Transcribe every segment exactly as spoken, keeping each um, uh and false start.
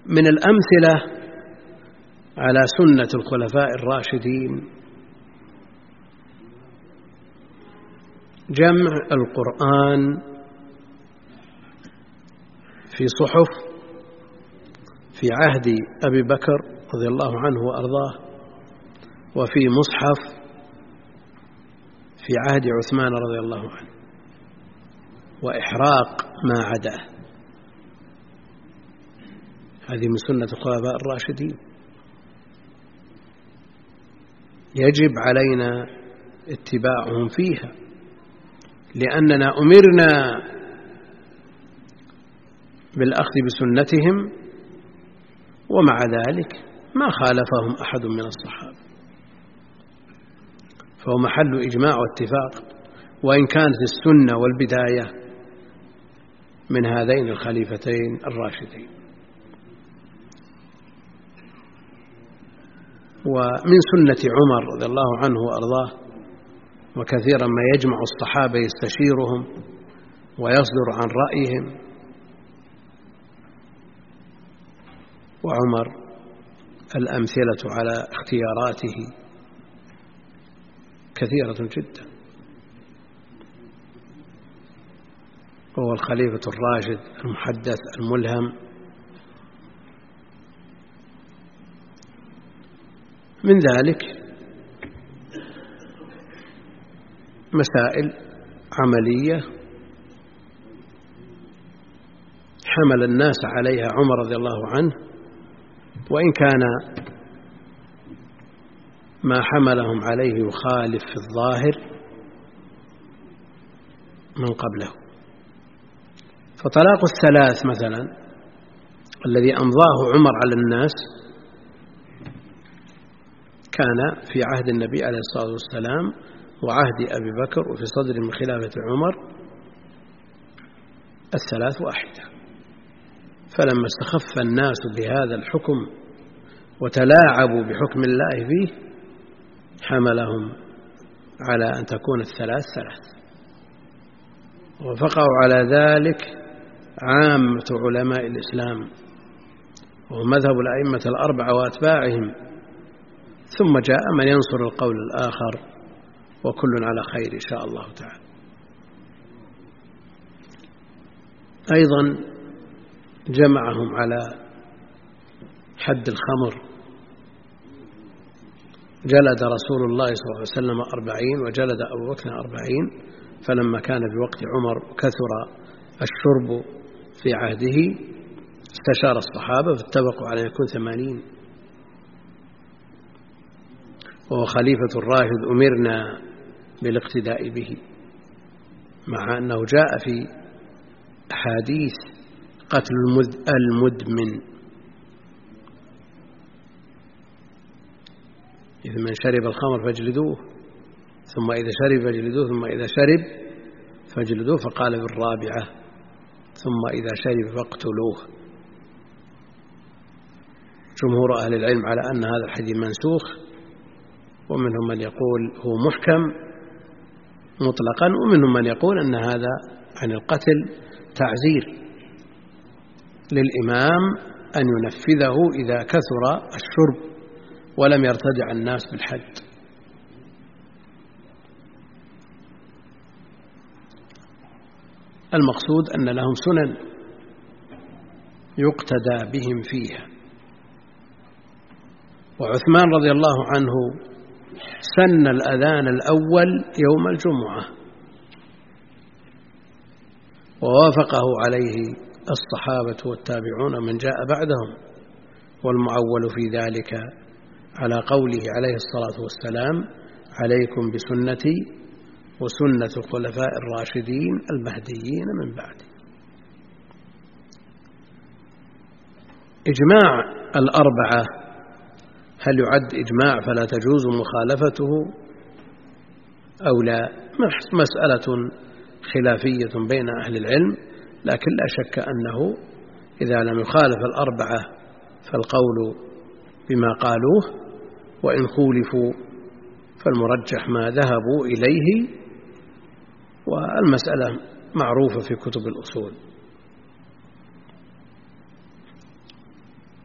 من الأمثلة على سنة الخلفاء الراشدين جمع القرآن في صحف في عهد أبي بكر رضي الله عنه وأرضاه، وفي مصحف في عهد عثمان رضي الله عنه، وإحراق ما عداه. هذه من سنة الخلفاء الراشدين، يجب علينا اتباعهم فيها، لأننا أمرنا بالأخذ بسنتهم، ومع ذلك ما خالفهم أحد من الصحابة، فهو محل إجماع واتفاق، وإن كانت السنة والبداية من هذين الخليفتين الراشدين. ومن سنة عمر رضي الله عنه وأرضاه، وكثيرا ما يجمع الصحابة يستشيرهم ويصدر عن رأيهم، وعمر الأمثلة على اختياراته كثيرة جدا، وهو الخليفة الراشد المحدث الملهم. من ذلك مسائل عملية حمل الناس عليها عمر رضي الله عنه، وإن كان ما حملهم عليه يخالف في الظاهر من قبله. فطلاق الثلاث مثلا الذي أمضاه عمر على الناس كان في عهد النبي عليه الصلاة والسلام وعهد أبي بكر، وفي صدر من خلافة عمر الثلاث واحدة. فلما استخف الناس بهذا الحكم وتلاعبوا بحكم الله فيه حملهم على أن تكون الثلاث ثلاث، وفقوا على ذلك عامة علماء الإسلام ومذهب الأئمة الأربعة وأتباعهم، ثم جاء من ينصر القول الآخر، وكل على خير إن شاء الله تعالى. أيضا جمعهم على حد الخمر، جلد رسول الله صلى الله عليه وسلم أربعين وجلد أبو بكر أربعين، فلما كان في وقت عمر كثر الشرب في عهده استشار الصحابة فاتفقوا على أن يكون ثمانين. وهو خليفة الراشد أمرنا بالاقتداء به، مع أنه جاء في أحاديث قتل المدمن، إذا من شرب الخمر فاجلدوه، ثم إذا شرب فاجلدوه، ثم إذا شرب فاجلدوه، فقال بالرابعة ثم إذا شرب فاقتلوه. جمهور أهل العلم على أن هذا الحديث منسوخ، ومنهم من يقول هو محكم مطلقا، ومنهم من يقول أن هذا عن القتل تعزير للإمام أن ينفذه إذا كثر الشرب ولم يرتدع الناس بالحد. المقصود أن لهم سنن يقتدى بهم فيها. وعثمان رضي الله عنه سن الأذان الأول يوم الجمعة، ووافقه عليه الصحابة والتابعون من جاء بعدهم، والمعول في ذلك على قوله عليه الصلاة والسلام: عليكم بسنتي وسنة الخلفاء الراشدين المهديين من بعدي. إجماع الأربعة هل يعد إجماع فلا تجوز مخالفته أو لا؟ مسألة خلافية بين أهل العلم، لكن لا شك أنه إذا لم يخالف الأربعة فالقول بما قالوه، وإن خولفوا فالمرجح ما ذهبوا إليه، والمسألة معروفة في كتب الأصول.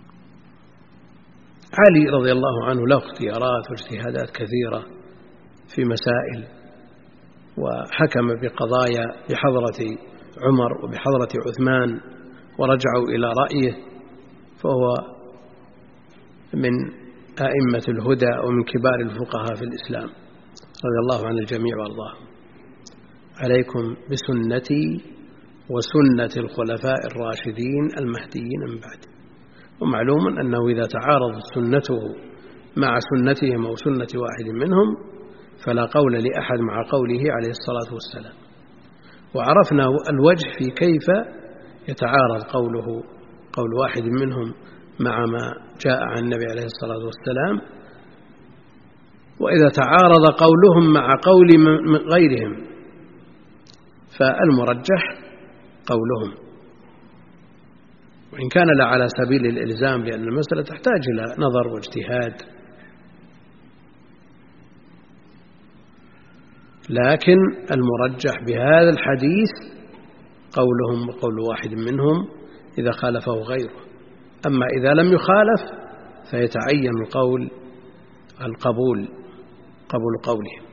علي رضي الله عنه له اختيارات واجتهادات كثيرة في مسائل، وحكم بقضايا بحضرة عمر وبحضرة عثمان ورجعوا إلى رأيه، فهو من أئمة الهدى ومن كبار الفقهاء في الإسلام رضي الله عن الجميع وارضاهم. عليكم بسنتي وسنة الخلفاء الراشدين المهديين من بعد. ومعلوم أنه إذا تعارضت سنته مع سنتهم أو سنة واحد منهم فلا قول لأحد مع قوله عليه الصلاة والسلام. وعرفنا الوجه في كيف يتعارض قوله قول واحد منهم مع ما جاء عن النبي عليه الصلاة والسلام، وإذا تعارض قولهم مع قول غيرهم فالمرجح قولهم، وإن كان لا على سبيل الإلزام، لأن المسألة تحتاج إلى نظر واجتهاد، لكن المرجح بهذا الحديث قولهم وقول واحد منهم إذا خالفه غيره. أما إذا لم يخالف فيتعين القول القبول قبول قولهم.